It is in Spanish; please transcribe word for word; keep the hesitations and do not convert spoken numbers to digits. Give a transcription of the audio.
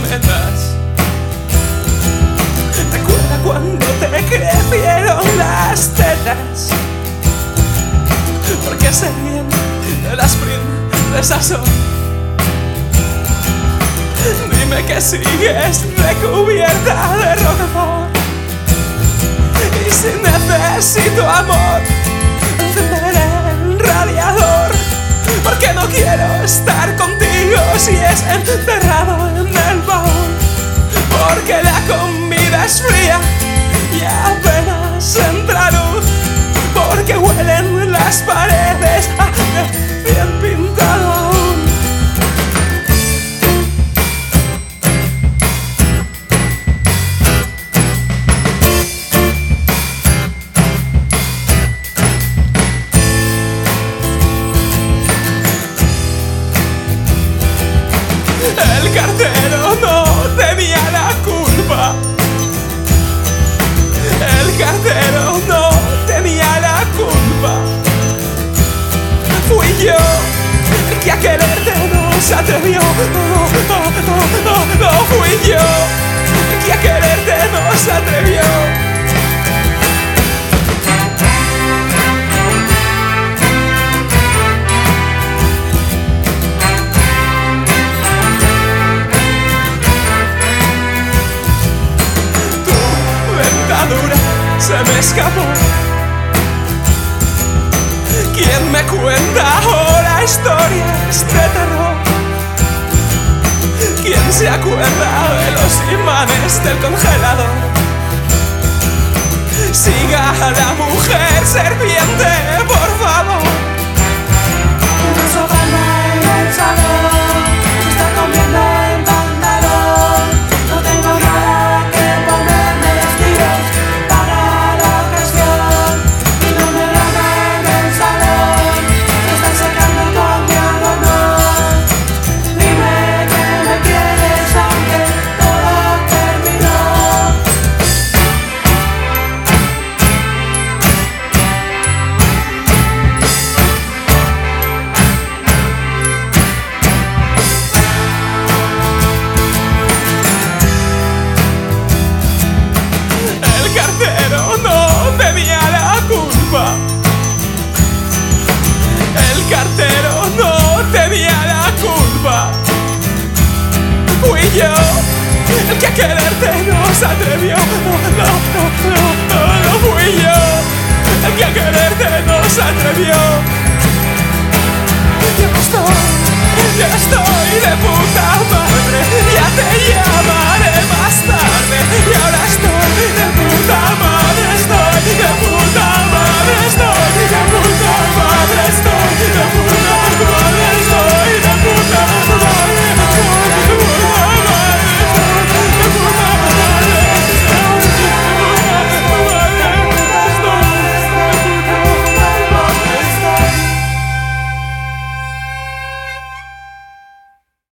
me das. Recuerda cuando te crecieron las tetas, porque se ríen de las princesas hoy. Dime que sigues recubierta de Roquefort, y si necesito amor, encenderé el radiador, porque no quiero estar contigo si es enterrado en el baúl, porque la comida es fría y apenas entra luz, porque huelen las paredes a bien pintado aún. El cartero no tenía la culpa. El cartero no tenía la culpa. Fui yo el que a quererte no se atrevió. No, no, no, no, no, fui yo el que a quererte no se atrevió. Se me escapó. ¿Quién me cuenta ahora historias de terror? ¿Quién se acuerda de los imanes del congelador? Siga a la mujer serpiente, por favor. Una sopa en el salón, se está comiendo el pantalón. No tengo nada que ponerme vestidos para la ocasión. Y no me gana en el salón, me están sacando con mi algodón. Dime que me quieres aunque todo terminó. El cartero no tenía la culpa. El cartero no tenía la culpa. Fui yo el que a quererte no se atrevió. No, no, no, no, no, no fui yo el que a quererte no se atrevió. Ya estoy, ya estoy de puta